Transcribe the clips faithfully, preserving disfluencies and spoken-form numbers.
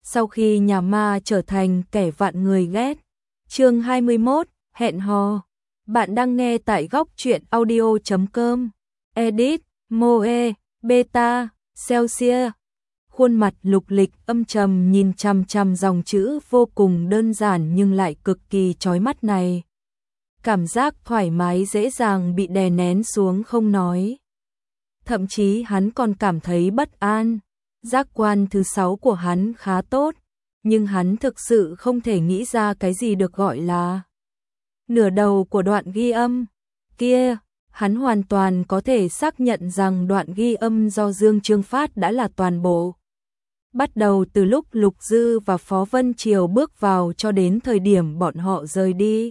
sau khi nhà ma trở thành kẻ vạn người ghét. Chương hai mươi mốt, hẹn hò. Bạn đang nghe tại góc truyện audio chấm com. Edit, Moe, Beta, Celsius. Khuôn mặt Lục Lịch âm trầm nhìn chằm chằm dòng chữ vô cùng đơn giản nhưng lại cực kỳ chói mắt này. Cảm giác thoải mái dễ dàng bị đè nén xuống không nói. Thậm chí hắn còn cảm thấy bất an. Giác quan thứ sáu của hắn khá tốt, nhưng hắn thực sự không thể nghĩ ra cái gì được gọi là nửa đầu của đoạn ghi âm. Kia, hắn hoàn toàn có thể xác nhận rằng đoạn ghi âm do Dương Trương phát đã là toàn bộ. Bắt đầu từ lúc Lục Dư và Phó Vân Triều bước vào cho đến thời điểm bọn họ rời đi.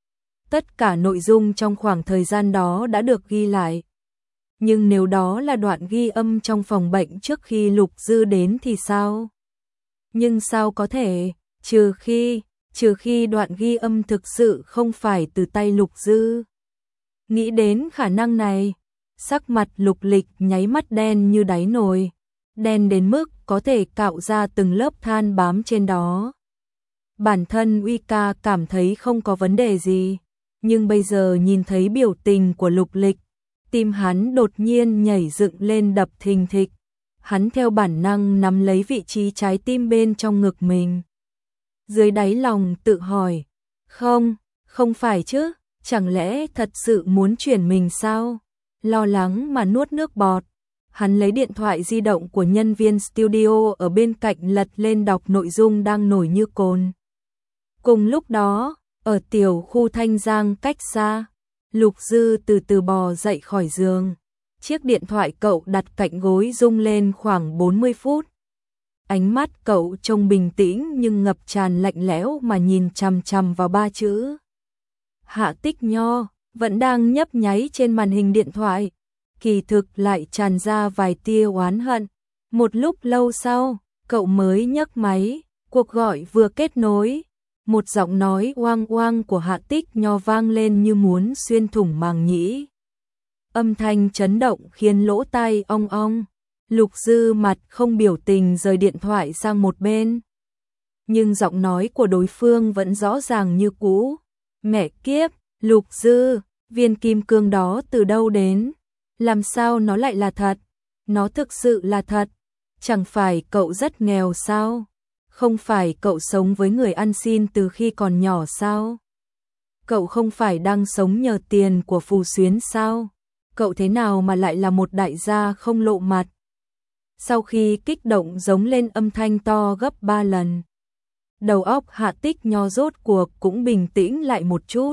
Tất cả nội dung trong khoảng thời gian đó đã được ghi lại. Nhưng nếu đó là đoạn ghi âm trong phòng bệnh trước khi Lục Dư đến thì sao? Nhưng sao có thể, trừ khi, trừ khi đoạn ghi âm thực sự không phải từ tay Lục Dư. Nghĩ đến khả năng này, sắc mặt Lục Lịch nháy mắt đen như đáy nồi, đen đến mức có thể cạo ra từng lớp than bám trên đó. Bản thân Uy Ca cảm thấy không có vấn đề gì, nhưng bây giờ nhìn thấy biểu tình của Lục Lịch, tim hắn đột nhiên nhảy dựng lên đập thình thịch. Hắn theo bản năng nắm lấy vị trí trái tim bên trong ngực mình. Dưới đáy lòng tự hỏi, không, không phải chứ, chẳng lẽ thật sự muốn chuyển mình sao? Lo lắng mà nuốt nước bọt. Hắn lấy điện thoại di động của nhân viên studio ở bên cạnh lật lên đọc nội dung đang nổi như cồn. Cùng lúc đó, ở tiểu khu Thanh Giang cách xa, Lục Dư từ từ bò dậy khỏi giường. Chiếc điện thoại cậu đặt cạnh gối rung lên khoảng bốn mươi phút. Ánh mắt cậu trông bình tĩnh nhưng ngập tràn lạnh lẽo mà nhìn chằm chằm vào ba chữ Hạ Tích Nho, vẫn đang nhấp nháy trên màn hình điện thoại. Kỳ thực lại tràn ra vài tia oán hận. Một lúc lâu sau, cậu mới nhấc máy, cuộc gọi vừa kết nối. Một giọng nói oang oang của Hạ Tích Nho vang lên như muốn xuyên thủng màng nhĩ. Âm thanh chấn động khiến lỗ tai ong ong. Lục Dư mặt không biểu tình rời điện thoại sang một bên. Nhưng giọng nói của đối phương vẫn rõ ràng như cũ. Mẹ kiếp, Lục Dư, viên kim cương đó từ đâu đến? Làm sao nó lại là thật? Nó thực sự là thật. Chẳng phải cậu rất nghèo sao? Không phải cậu sống với người ăn xin từ khi còn nhỏ sao? Cậu không phải đang sống nhờ tiền của Phù Xuyến sao? Cậu thế nào mà lại là một đại gia không lộ mặt? Sau khi kích động giống lên âm thanh to gấp ba lần, đầu óc Hạ Tích Nho rốt cuộc cũng bình tĩnh lại một chút.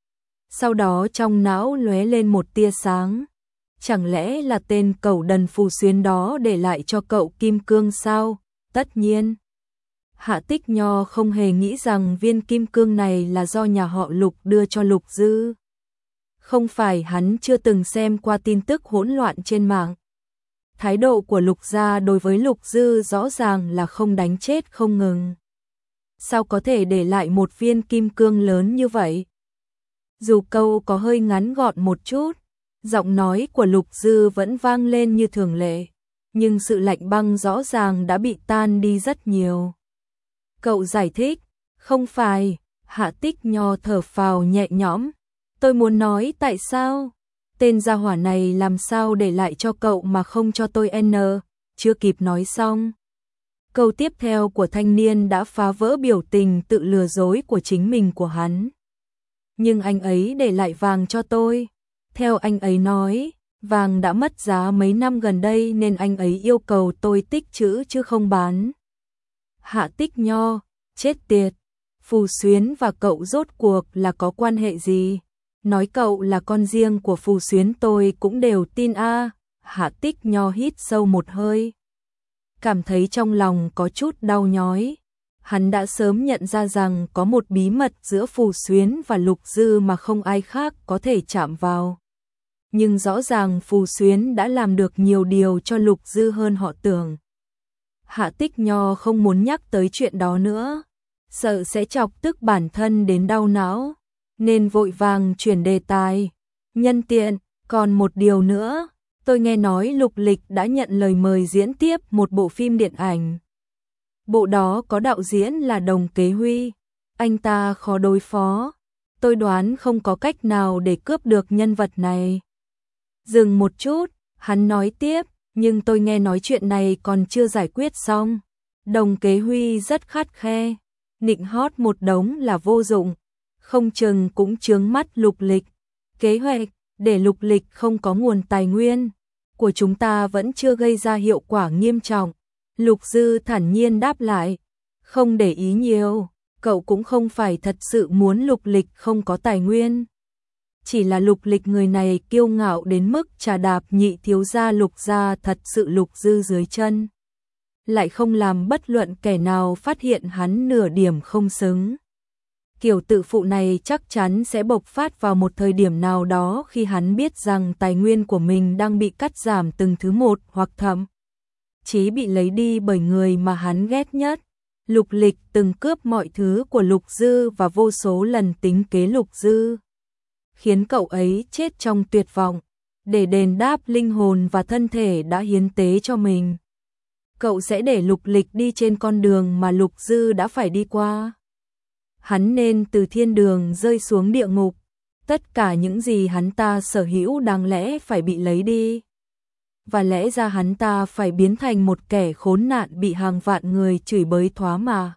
Sau đó trong não lóe lên một tia sáng. Chẳng lẽ là tên cẩu đần Phù Xuyến đó để lại cho cậu kim cương sao? Tất nhiên. Hạ Tích Nho không hề nghĩ rằng viên kim cương này là do nhà họ Lục đưa cho Lục Dư. Không phải hắn chưa từng xem qua tin tức hỗn loạn trên mạng. Thái độ của Lục gia đối với Lục Dư rõ ràng là không đánh chết không ngừng. Sao có thể để lại một viên kim cương lớn như vậy? Dù câu có hơi ngắn gọn một chút, giọng nói của Lục Dư vẫn vang lên như thường lệ, nhưng sự lạnh băng rõ ràng đã bị tan đi rất nhiều. Cậu giải thích, không phải. Hạ Tích Nho thở phào nhẹ nhõm. Tôi muốn nói tại sao? Tên gia hỏa này làm sao để lại cho cậu mà không cho tôi n? Chưa kịp nói xong, câu tiếp theo của thanh niên đã phá vỡ biểu tình tự lừa dối của chính mình của hắn. Nhưng anh ấy để lại vàng cho tôi. Theo anh ấy nói, vàng đã mất giá mấy năm gần đây nên anh ấy yêu cầu tôi tích trữ chứ không bán. Hạ Tích Nho, chết tiệt. Phù Xuyến và cậu rốt cuộc là có quan hệ gì? Nói cậu là con riêng của Phù Xuyến tôi cũng đều tin a. À. Hạ Tích Nho hít sâu một hơi, cảm thấy trong lòng có chút đau nhói. Hắn đã sớm nhận ra rằng có một bí mật giữa Phù Xuyến và Lục Dư mà không ai khác có thể chạm vào. Nhưng rõ ràng Phù Xuyến đã làm được nhiều điều cho Lục Dư hơn họ tưởng. Hạ Tích Nho không muốn nhắc tới chuyện đó nữa, sợ sẽ chọc tức bản thân đến đau não, nên vội vàng chuyển đề tài. Nhân tiện, còn một điều nữa, tôi nghe nói Lục Lịch đã nhận lời mời diễn tiếp một bộ phim điện ảnh. Bộ đó có đạo diễn là Đồng Kế Huy. Anh ta khó đối phó. Tôi đoán không có cách nào để cướp được nhân vật này. Dừng một chút, hắn nói tiếp, nhưng tôi nghe nói chuyện này còn chưa giải quyết xong. Đồng Kế Huy rất khắt khe, nịnh hót một đống là vô dụng, không chừng cũng chướng mắt Lục Lịch. Kế hoạch để Lục Lịch không có nguồn tài nguyên của chúng ta vẫn chưa gây ra hiệu quả nghiêm trọng. Lục Dư thản nhiên đáp lại, không để ý nhiều, cậu cũng không phải thật sự muốn Lục Lịch không có tài nguyên. Chỉ là Lục Lịch người này kiêu ngạo đến mức trà đạp nhị thiếu gia Lục gia thật sự Lục Dư dưới chân. Lại không làm bất luận kẻ nào phát hiện hắn nửa điểm không xứng. Kiểu tự phụ này chắc chắn sẽ bộc phát vào một thời điểm nào đó khi hắn biết rằng tài nguyên của mình đang bị cắt giảm từng thứ một hoặc thậm chí bị lấy đi bởi người mà hắn ghét nhất. Lục Lịch từng cướp mọi thứ của Lục Dư và vô số lần tính kế Lục Dư, khiến cậu ấy chết trong tuyệt vọng, để đền đáp linh hồn và thân thể đã hiến tế cho mình. Cậu sẽ để Lục Lịch đi trên con đường mà Lục Dư đã phải đi qua. Hắn nên từ thiên đường rơi xuống địa ngục, tất cả những gì hắn ta sở hữu đáng lẽ phải bị lấy đi. Và lẽ ra hắn ta phải biến thành một kẻ khốn nạn bị hàng vạn người chửi bới thoá mà.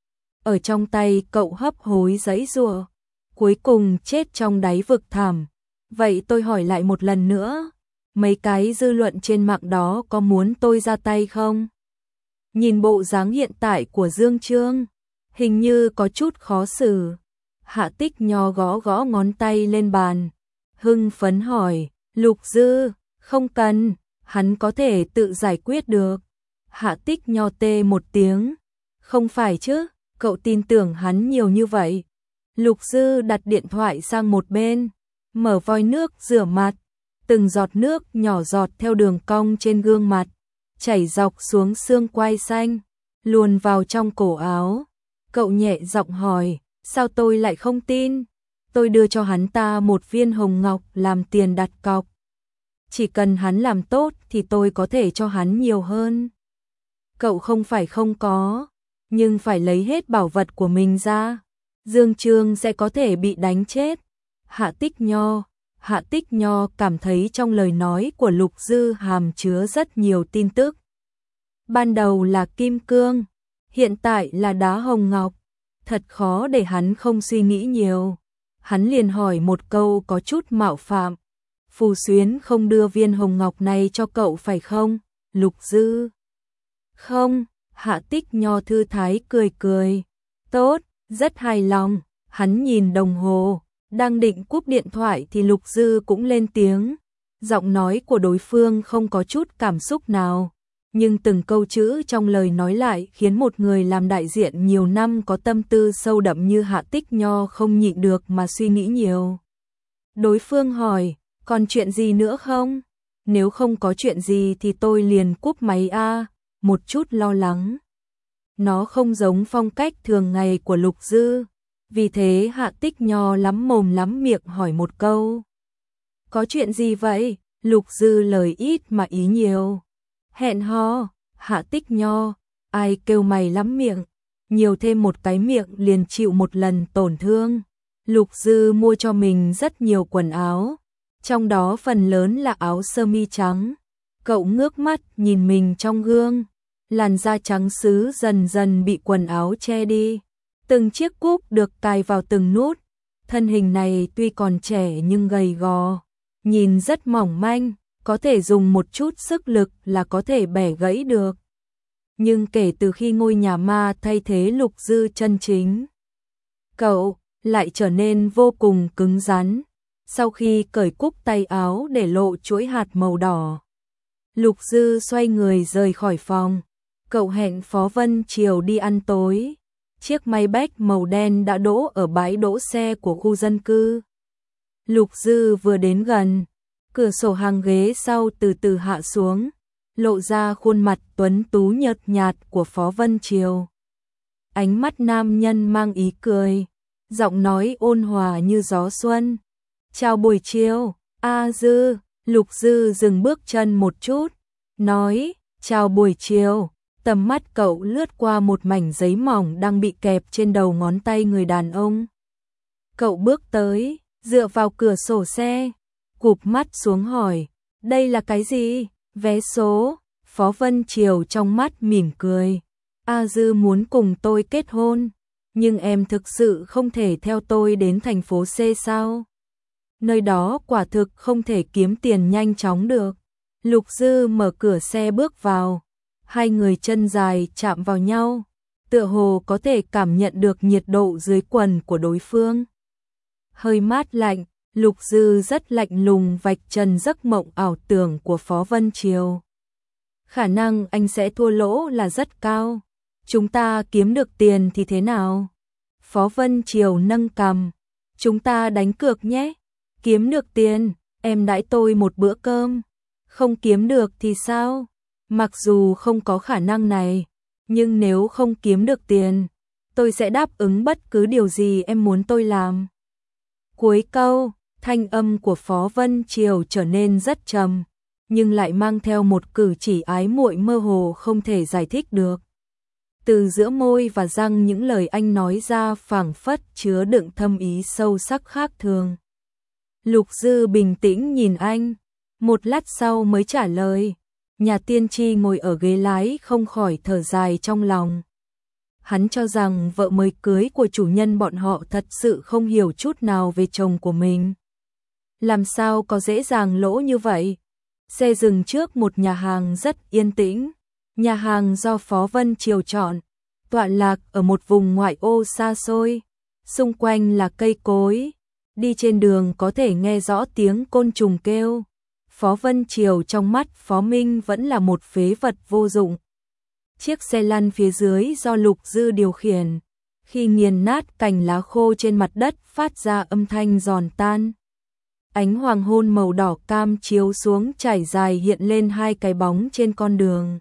Ở trong tay cậu hấp hối giãy giụa, cuối cùng chết trong đáy vực thẳm. Vậy tôi hỏi lại một lần nữa, mấy cái dư luận trên mạng đó có muốn tôi ra tay không? Nhìn bộ dáng hiện tại của Dương Trương, hình như có chút khó xử. Hạ Tích Nho gõ gõ ngón tay lên bàn, hưng phấn hỏi, Lục Dư, không cần, hắn có thể tự giải quyết được. Hạ Tích Nho tê một tiếng, không phải chứ, cậu tin tưởng hắn nhiều như vậy. Lục Dư đặt điện thoại sang một bên, mở vòi nước rửa mặt, từng giọt nước nhỏ giọt theo đường cong trên gương mặt, chảy dọc xuống xương quai xanh, luồn vào trong cổ áo. Cậu nhẹ giọng hỏi, sao tôi lại không tin? Tôi đưa cho hắn ta một viên hồng ngọc làm tiền đặt cọc. Chỉ cần hắn làm tốt thì tôi có thể cho hắn nhiều hơn. Cậu không phải không có, nhưng phải lấy hết bảo vật của mình ra. Dương Trương sẽ có thể bị đánh chết. Hạ Tích Nho, Hạ Tích Nho cảm thấy trong lời nói của Lục Dư hàm chứa rất nhiều tin tức. Ban đầu là kim cương, hiện tại là đá hồng ngọc. Thật khó để hắn không suy nghĩ nhiều. Hắn liền hỏi một câu có chút mạo phạm. Phù Xuyến không đưa viên hồng ngọc này cho cậu phải không, Lục Dư? Không, Hạ Tích Nho thư thái cười cười. Tốt, rất hài lòng. Hắn nhìn đồng hồ, đang định cúp điện thoại thì Lục Dư cũng lên tiếng. Giọng nói của đối phương không có chút cảm xúc nào, nhưng từng câu chữ trong lời nói lại khiến một người làm đại diện nhiều năm có tâm tư sâu đậm như Hạ Tích Nho không nhịn được mà suy nghĩ nhiều. Đối phương hỏi, còn chuyện gì nữa không? Nếu không có chuyện gì thì tôi liền cúp máy a, một chút lo lắng. Nó không giống phong cách thường ngày của Lục Dư, vì thế Hạ Tích Nho lắm mồm lắm miệng hỏi một câu. Có chuyện gì vậy? Lục Dư lời ít mà ý nhiều. Hẹn hò, Hạ Tích Nho, ai kêu mày lắm miệng, nhiều thêm một cái miệng liền chịu một lần tổn thương. Lục Dư mua cho mình rất nhiều quần áo, trong đó phần lớn là áo sơ mi trắng. Cậu ngước mắt nhìn mình trong gương, làn da trắng sứ dần dần bị quần áo che đi. Từng chiếc cúc được cài vào từng nút, thân hình này tuy còn trẻ nhưng gầy gò, nhìn rất mỏng manh, có thể dùng một chút sức lực là có thể bẻ gãy được. Nhưng kể từ khi ngôi nhà ma thay thế Lục Dư chân chính, cậu lại trở nên vô cùng cứng rắn. Sau khi cởi cúc tay áo để lộ chuỗi hạt màu đỏ, Lục Dư xoay người rời khỏi phòng. Cậu hẹn Phó Vân chiều đi ăn tối. Chiếc Maybach màu đen đã đỗ ở bãi đỗ xe của khu dân cư. Lục Dư vừa đến gần, cửa sổ hàng ghế sau từ từ hạ xuống, lộ ra khuôn mặt tuấn tú nhợt nhạt của Phó Vân Triều. Ánh mắt nam nhân mang ý cười, giọng nói ôn hòa như gió xuân. Chào buổi chiều, A Dư. Lục Dư dừng bước chân một chút, nói, chào buổi chiều, Tầm mắt cậu lướt qua một mảnh giấy mỏng đang bị kẹp trên đầu ngón tay người đàn ông. Cậu bước tới, dựa vào cửa sổ xe, cụp mắt xuống hỏi, đây là cái gì? Vé số. Phó Vân Triều trong mắt mỉm cười. A Dư muốn cùng tôi kết hôn, nhưng em thực sự không thể theo tôi đến thành phố C sao? Nơi đó quả thực không thể kiếm tiền nhanh chóng được. Lục Dư mở cửa xe bước vào, hai người chân dài chạm vào nhau, tựa hồ có thể cảm nhận được nhiệt độ dưới quần của đối phương. Hơi mát lạnh, Lục Dư rất lạnh lùng vạch trần giấc mộng ảo tưởng của Phó Vân Triều. Khả năng anh sẽ thua lỗ là rất cao. Chúng ta kiếm được tiền thì thế nào? Phó Vân Triều nâng cằm. Chúng ta đánh cược nhé. Kiếm được tiền, em đãi tôi một bữa cơm. Không kiếm được thì sao? Mặc dù không có khả năng này, nhưng nếu không kiếm được tiền, tôi sẽ đáp ứng bất cứ điều gì em muốn tôi làm. Cuối câu, thanh âm của Phó Vân Triều trở nên rất trầm, nhưng lại mang theo một cử chỉ ái muội mơ hồ không thể giải thích được. Từ giữa môi và răng những lời anh nói ra phảng phất chứa đựng thâm ý sâu sắc khác thường. Lục Dư bình tĩnh nhìn anh, một lát sau mới trả lời. Nhà tiên tri ngồi ở ghế lái không khỏi thở dài trong lòng. Hắn cho rằng vợ mới cưới của chủ nhân bọn họ thật sự không hiểu chút nào về chồng của mình. Làm sao có dễ dàng lỗ như vậy? Xe dừng trước một nhà hàng rất yên tĩnh. Nhà hàng do Phó Vân Triều chọn, tọa lạc ở một vùng ngoại ô xa xôi. Xung quanh là cây cối. Đi trên đường có thể nghe rõ tiếng côn trùng kêu. Phó Vân Triều trong mắt Phó Minh vẫn là một phế vật vô dụng. Chiếc xe lăn phía dưới do Lục Dư điều khiển, khi nghiền nát cành lá khô trên mặt đất phát ra âm thanh giòn tan. Ánh hoàng hôn màu đỏ cam chiếu xuống trải dài hiện lên hai cái bóng trên con đường.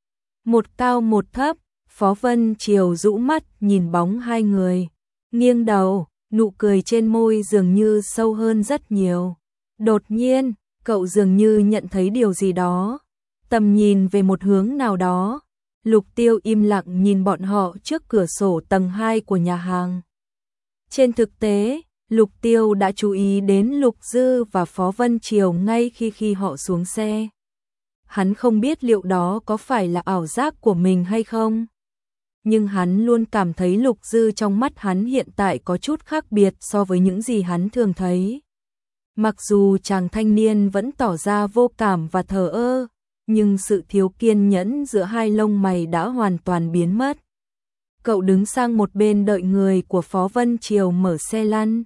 Một cao một thấp, Phó Vân Triều rũ mắt nhìn bóng hai người, nghiêng đầu, nụ cười trên môi dường như sâu hơn rất nhiều. Đột nhiên, cậu dường như nhận thấy điều gì đó, tầm nhìn về một hướng nào đó. Lục Tiêu im lặng nhìn bọn họ trước cửa sổ tầng hai của nhà hàng. Trên thực tế, Lục Tiêu đã chú ý đến Lục Dư và Phó Vân Triều ngay khi khi họ xuống xe. Hắn không biết liệu đó có phải là ảo giác của mình hay không. Nhưng hắn luôn cảm thấy Lục Dư trong mắt hắn hiện tại có chút khác biệt so với những gì hắn thường thấy. Mặc dù chàng thanh niên vẫn tỏ ra vô cảm và thờ ơ, nhưng sự thiếu kiên nhẫn giữa hai lông mày đã hoàn toàn biến mất. Cậu đứng sang một bên đợi người của Phó Vân Triều mở xe lăn.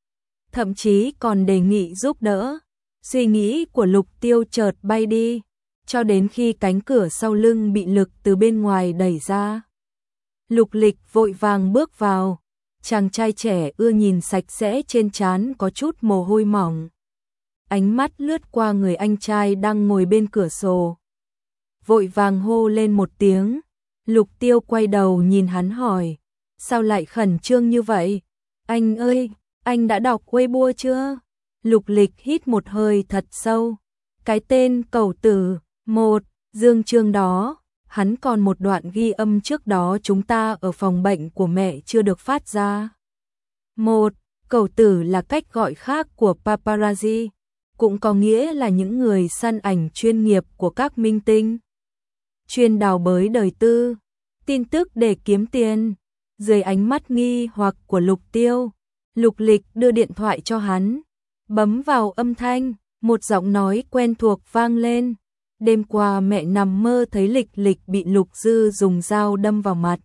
Thậm chí còn đề nghị giúp đỡ. Suy nghĩ của Lục Tiêu chợt bay đi, cho đến khi cánh cửa sau lưng bị lực từ bên ngoài đẩy ra. Lục Lịch vội vàng bước vào. Chàng trai trẻ ưa nhìn sạch sẽ trên trán có chút mồ hôi mỏng. Ánh mắt lướt qua người anh trai đang ngồi bên cửa sổ. Vội vàng hô lên một tiếng. Lục Tiêu quay đầu nhìn hắn hỏi. Sao lại khẩn trương như vậy? Anh ơi, anh đã đọc Weibo chưa? Lục Lịch hít một hơi thật sâu. Cái tên cẩu tử, một, dương chương đó. Hắn còn một đoạn ghi âm trước đó chúng ta ở phòng bệnh của mẹ chưa được phát ra. Một, cẩu tử là cách gọi khác của paparazzi, cũng có nghĩa là những người săn ảnh chuyên nghiệp của các minh tinh. Chuyên đào bới đời tư, tin tức để kiếm tiền. Dưới ánh mắt nghi hoặc của Lục Tiêu, Lục Lịch đưa điện thoại cho hắn. Bấm vào âm thanh, một giọng nói quen thuộc vang lên. Đêm qua mẹ nằm mơ thấy Lịch Lịch bị Lục Dư dùng dao đâm vào mặt.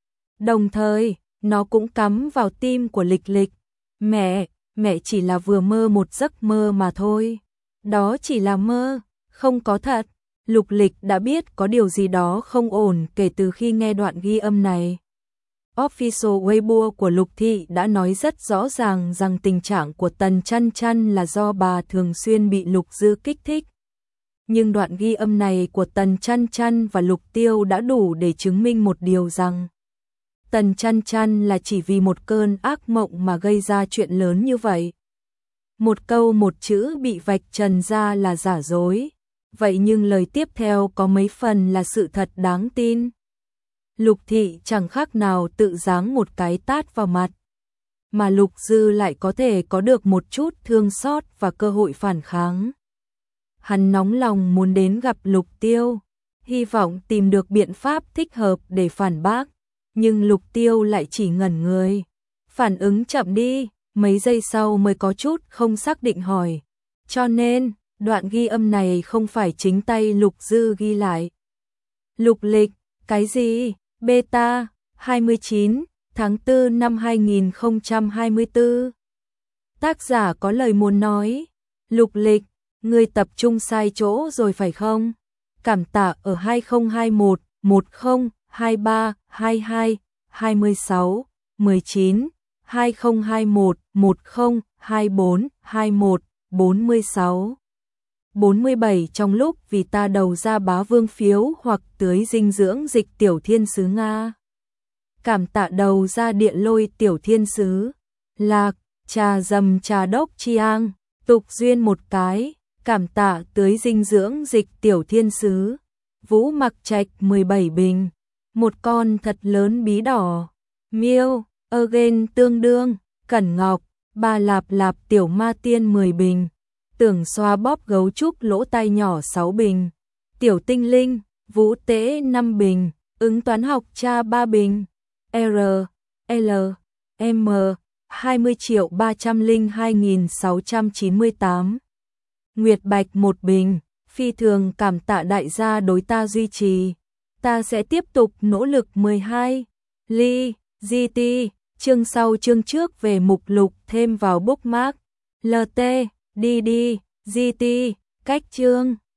Đồng thời, nó cũng cắm vào tim của Lịch Lịch. Mẹ, mẹ chỉ là vừa mơ một giấc mơ mà thôi. Đó chỉ là mơ, không có thật. Lục Lịch đã biết có điều gì đó không ổn kể từ khi nghe đoạn ghi âm này. Official Weibo của Lục Thị đã nói rất rõ ràng rằng tình trạng của Tần Chăn Chăn là do bà thường xuyên bị Lục Dư kích thích. Nhưng đoạn ghi âm này của Tần Chăn Chăn và Lục Tiêu đã đủ để chứng minh một điều rằng Tần Chăn Chăn là chỉ vì một cơn ác mộng mà gây ra chuyện lớn như vậy. Một câu một chữ bị vạch trần ra là giả dối, vậy nhưng lời tiếp theo có mấy phần là sự thật đáng tin. Lục Thị chẳng khác nào tự giáng một cái tát vào mặt. Mà Lục Dư lại có thể có được một chút thương xót và cơ hội phản kháng. Hắn nóng lòng muốn đến gặp Lục Tiêu, hy vọng tìm được biện pháp thích hợp để phản bác, nhưng Lục Tiêu lại chỉ ngẩn người. Phản ứng chậm đi, mấy giây sau mới có chút không xác định hỏi. Cho nên, đoạn ghi âm này không phải chính tay Lục Dư ghi lại. Lục Lịch, cái gì? Beta, hai mươi chín, tháng tư năm hai nghìn không trăm hai mươi tư. Tác giả có lời muốn nói. Lục Lịch, ngươi tập trung sai chỗ rồi phải không? Cảm tạ ở hai không hai mốt, một không, hai ba, hai hai, hai mươi sáu, mười chín, hai không hai mốt, một không, hai bốn, hai mốt, bốn mươi sáu. bốn mươi bảy trong lúc vì ta đầu ra bá vương phiếu hoặc tưới dinh dưỡng dịch tiểu thiên sứ Nga. Cảm tạ đầu ra điện lôi tiểu thiên sứ. Lạc, trà dầm trà đốc chiang, tục duyên một cái. Cảm tạ tưới dinh dưỡng dịch tiểu thiên sứ. Vũ Mặc Trạch mười bảy bình. Một con thật lớn bí đỏ. Miêu, again tương đương. Cẩn Ngọc, ba lạp lạp tiểu ma tiên mười bình. Tưởng xoa bóp gấu trúc lỗ tai nhỏ sáu bình. Tiểu tinh linh, Vũ Tế năm bình. Ứng toán học cha ba bình. R, L, M, hai mươi triệu ba trăm lẻ hai nghìn sáu trăm chín mươi tám. Nguyệt Bạch một bình. Phi thường cảm tạ đại gia đối ta duy trì. Ta sẽ tiếp tục nỗ lực mười hai. Ly, giê tê, chương sau chương trước về mục lục thêm vào bookmark. lờ tê, đê đê, giê tê, cách chương.